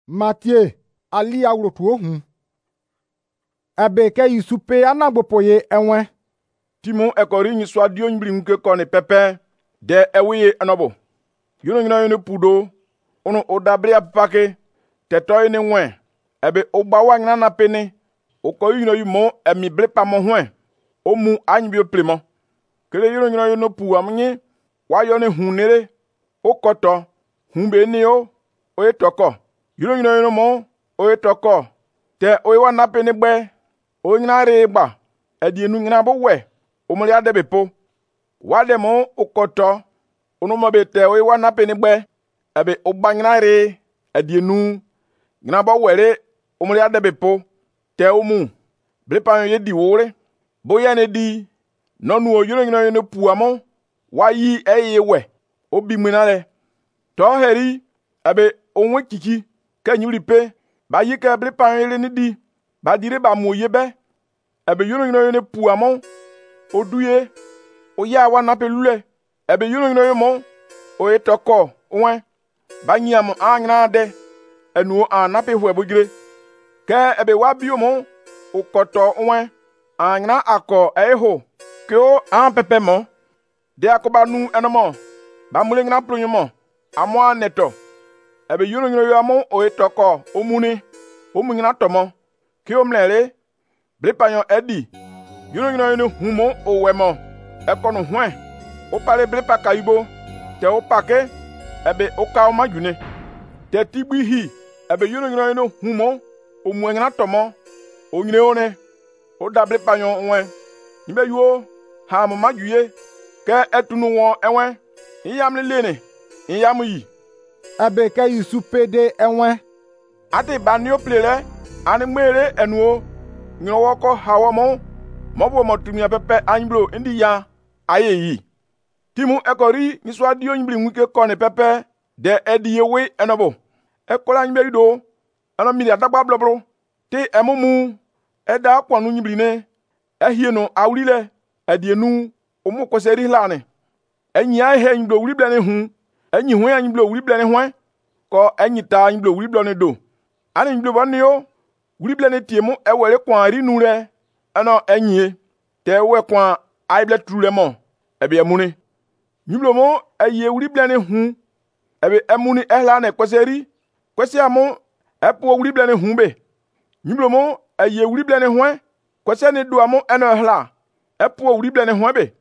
Mathieu, ali awrotu ohun. Ebe ke Yusupe anagbopoye enwe. Timu ekori nyi swadio nyibri nke kone pepe de ewiye anobo. Yuno pudo ono odabria pake tetoy ne nwe. Ebe ogbawa ngana na pene. Oko yumo emi blepa mo hwen. Omu anyibio plemo. Kele yuno pu amnye wayo ne hunere. Okoto humbe ne o etoko. Yuno mo o etoko. Te oiwa na pene gbe. O nyina reba. Edienu nyina bo we. Omuli adebe po. Wade mo okoto. Ono mobe te oiwa na pene gbe. Ebe ogba nyina re. Edienu nyina bo were. Omuli adebe po. Te omu. Blepa ye di wore. Boya ne di. Nonu o yuno pu amo. Wayi eye we. Obi mwinale. To heri. Ebe onwe kiki. Ke nyuri pe. Ba yi ke blepa ye ni di. Ba dire ba mo yebe. Ebe yuno pu amo. Oduye. Oya wa na pe lule. Ebe yuno mo. O etoko. Owen. Ba nyi amo anyina de. Enu a na pe hwe bugire. Ke ebe wabi mo. Okoto owen. Anyina ako eho. Ke o an pepe mo. De akoba nu enomo. Ba mule ngina plonyo mo. Amo aneto. Ebe yuno amo o etoko. Omuni. Omu ngina tomo. Ke o mlele. Blepanyo edi. Yuno humo o wemo. Ekono hwen. O pale blepa kaibo. Te o pake. Ebe o ka o majune. Te tibi hi. Ebe yuno humo. O mwengina tomo. O nyine one. O da blepanyo onwe. Nibe yuo. Ha mo majuye. Ke etunu won enwe. Iyam lene. Iyam yi. Ebe ke Yusupe de enwe. Ate banyo plele. Ane mwere enuo. Nyowoko hawa mo. Mobo motumia pepe anyiblo indi ya. Aye yi. Timu ekori niswa dio nyibli mwike kone pepe. De edi yewe enobo. Ekola nyibli yudo. Ano mili adagba blobro. Te emomu. Eda kwa nu nyibli ne. Ehieno awrile. Edienu. Omu koseri lane. Enyi ahe nyiblo wuli blane hun. Enyi hwen nyiblo wuli blane hwen. Ko enyi ta nyiblo wuli blane do. Ane nyiblo bani yo. Wuli blane tiemu ewele kwa ri nure. Ano enyi. Te we kwa aible trule mo. Ebe emuni. Nyiblo mo eye wuli blane hun. Ebe emuni ehlane koseri. Kwesi amo epo wuli blane hun be. Nyiblo mo eye wuli blane hwen. Kwesi ne do amo eno ehla. Epo wuli blane hwen be.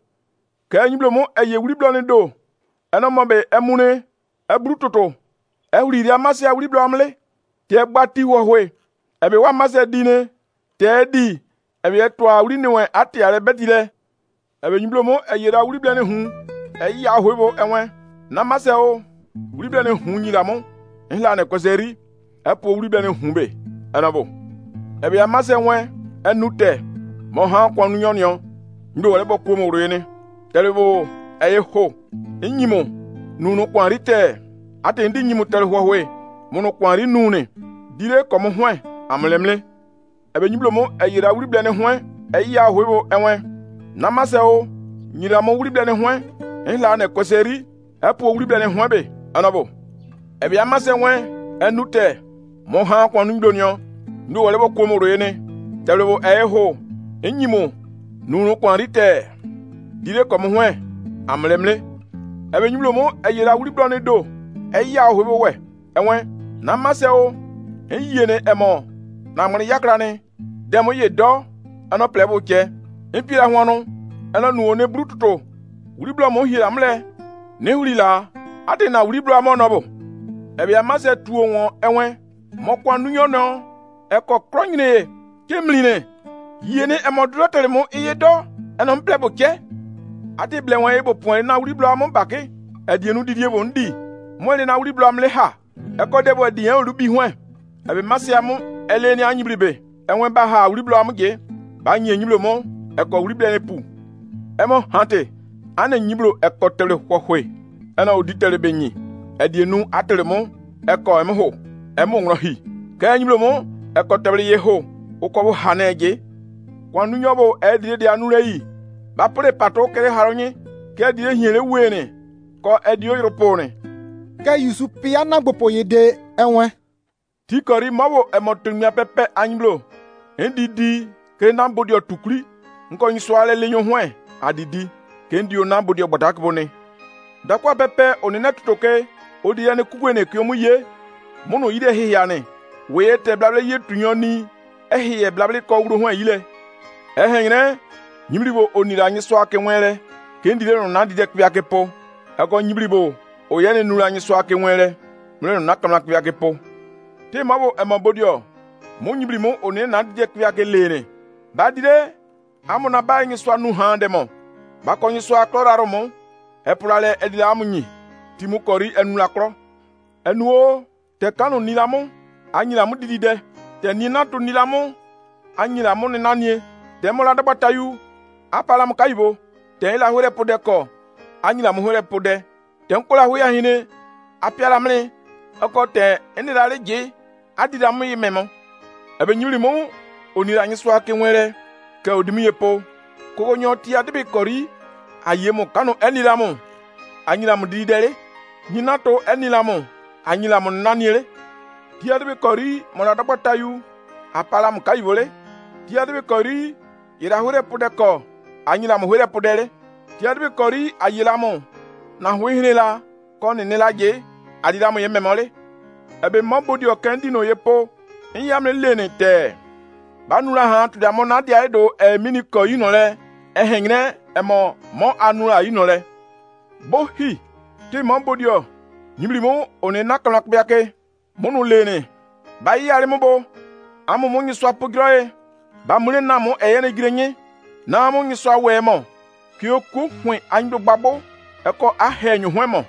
Ke nyiblo mo eye wuli blane do. Eno mo be emune. Ebru toto. Ehuli amase wuli blamle. Te gbati wohwe. Ebe wa mase dine. Te di. Ebe etwa wuli niwe ati are betile. Ebe nyiblo mo eye da wuli blane hun. Eyi ya hwebo enwe. Na mase o. Wuli blane hun nyila mo. Nhla ne koseri. Epo wuli blane hun be. Enabo. Ebe ya mase enwe. Enute. Mo ha kwanu nyonyo. Nyiblo wale bo kuomo urene. Telebo eye ho. Inyimo. Nunu kwari te. Ate ndi nyimu tel hwe. Mono kwari nune. Dire komo hwen. Amlemle. Ebe nyiblo mo eyira wuri blane hwen. Eyi ya hwebo enwe. Namase o. Nyira mo wuri blane hwen. Nhla ne koseri. Epo wuri blane hwen be. Anabo. Ebe ya mase hwen. Enute. Mo ha kwanu nyiblo nyo. Ndu wale bo kuomo royene. Telebo eye ho. Inyimo. Nunu kwari te. Dire komo hwen. Amlemle. Ebe nyiblo mo eyira wuri blane do. Eyi ya hwebo we. Enwe. Namase o. Eyene emo. Na mwani yakrane. Demo ye do. Ano plebo che. Impira hwanu. Ano nuo ne brututo. Wuri blo mo hira mle. Ne huri la. Ate na wuri blo mo nobo. Ebe ya mase tuo won enwe. Mo kwa nunyo no. Eko kronyne. Kemline. Yene emo drotere mo iye do. Ano mplebo che. Ate ble won ebo point na wuri blo mo bake. Edienu didie bo ndi. Mwene na wuri blo amle ha. Eko debo ediyen olubi hwen. Ebe mase amu eleni anyibribe. Enwe ba ha wuri blo amuge. Ba nye nyiblo mo. Eko wuri blane pu. Emo hante. Ane nyiblo eko tele hwe. Ena oditere benyi. Edienu atere mo. Eko emo ho. Emo ngrohi. Ke nyiblo mo. Eko tele ye ho. Uko haneje. Kwanu nyobo edire de anure yi. Ba pore pato kere haronye. Ke dire hiele wene. Ko edio yropone. Ke Yusupe anagbopoye de enwe. Ti kori mawo emotumia pepe anyiblo. Ndidi ke na bodio tukli. Nko nyiswale lenyo hwe adidi ke ndio na bodio badakbone. Dakwa pepe onene tutoke odi ya ne kugwene kyomu ye. Mono yide hiyane. Weye te blable ye tunyoni. Ehiye blable ko wuro hwe yile. Ehengre nyimribo onira nyiswa ke nwere. Ke ndile no na dide kwya ke po. Eko nyimribo oyene nura nyiswa ke nwere. Mle no nakamla kwya ke po. Te mabo emabodio. Mo nyibrimo one na dide kwya ke lene. Ba dide amona ba nyiswa nu hande mo. Ba ko nyiswa kloraro mo. Epulale edila amunyi. Timu kori enula kro. Enuo te kanu nilamu. Anyilamu didide. Te ninatu nilamu. Anyilamu nenanie. Te mola dabatayu. Apalamu kaibo. Te ila hure pode ko. Anyilamu hure pode. Te nkola huya hine. Apialamle. Oko te enilale je. Adidamu yimemo. Ebe nyulimu. Onira nyiswa ke nwere. Ke odimi yepo. Koko nyoti adibi kori. Ayemo kanu enilamu. Anyilamu didere. Ninato enilamu. Anyilamu naniele. Tiadibi kori mola dabatayu. Apalamu kaibole. Tiadibi kori irahure pudeko. Anyilamu hure pudere. Tiadibi kori ayilamu. Na huihinela. Koni nilaje. Adidamu yememole. Ebe mambodi okendi no yepo. Inyamle lene te. Banula han tudamo na dia edo mini ko yinole. Ehengre emo mo anula yinole. Bohi. Ti mambodi o. Nyimlimo one nakalak biake. Monu lene. Ba yare mo amu mo nyiswa pogroe. Ba mule na mo eyene girenye. Na mo nyiswa wemo. Kyoku hwen anydo gbabo. Eko ahenyu hwemo.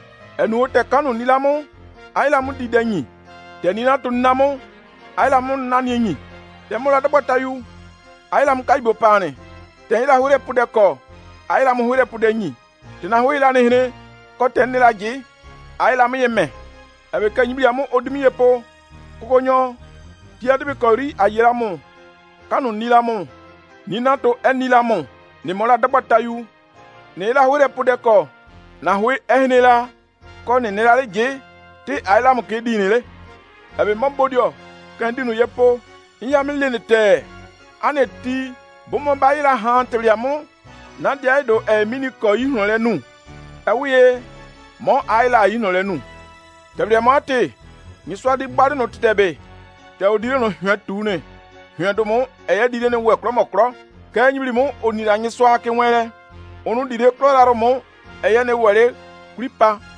Enu te kanu nilamo. Aila mu didenyi. Te ninato namo. Aila mu nanienyi. Te mola dabatayu. Aila mu kaibo pane. Te ila hure pudeko. Aila mu hure pudenyi. Te na huila nehine. Ko te nilaji. Aila mu yeme. Ebe kenyibia mu odimi yepo. Kukonyo. Tiadibi kori ayelamu. Kanu nilamu. Ninato enilamu. Ni mola dabatayu. Ni ila hure pudeko. Na hui ehnela. Ko ni nilale je. Ti ailamu ke dinile. Ebe mambodio. Kendinu yepo. Inyamile te. Ane ti. Bomo bayila han triamu. Na dia edo mini ko yinole nu. Ewiye. Mo aila yinole nu. Tebre mate. Niswa di bari no titebe. Te odire no hwetune. Hwedo mo eye dire ne we kromokro. Ka nyibli mo onira nyiswa ke nwere. Onu dire kloraro mo eye ne were kripa.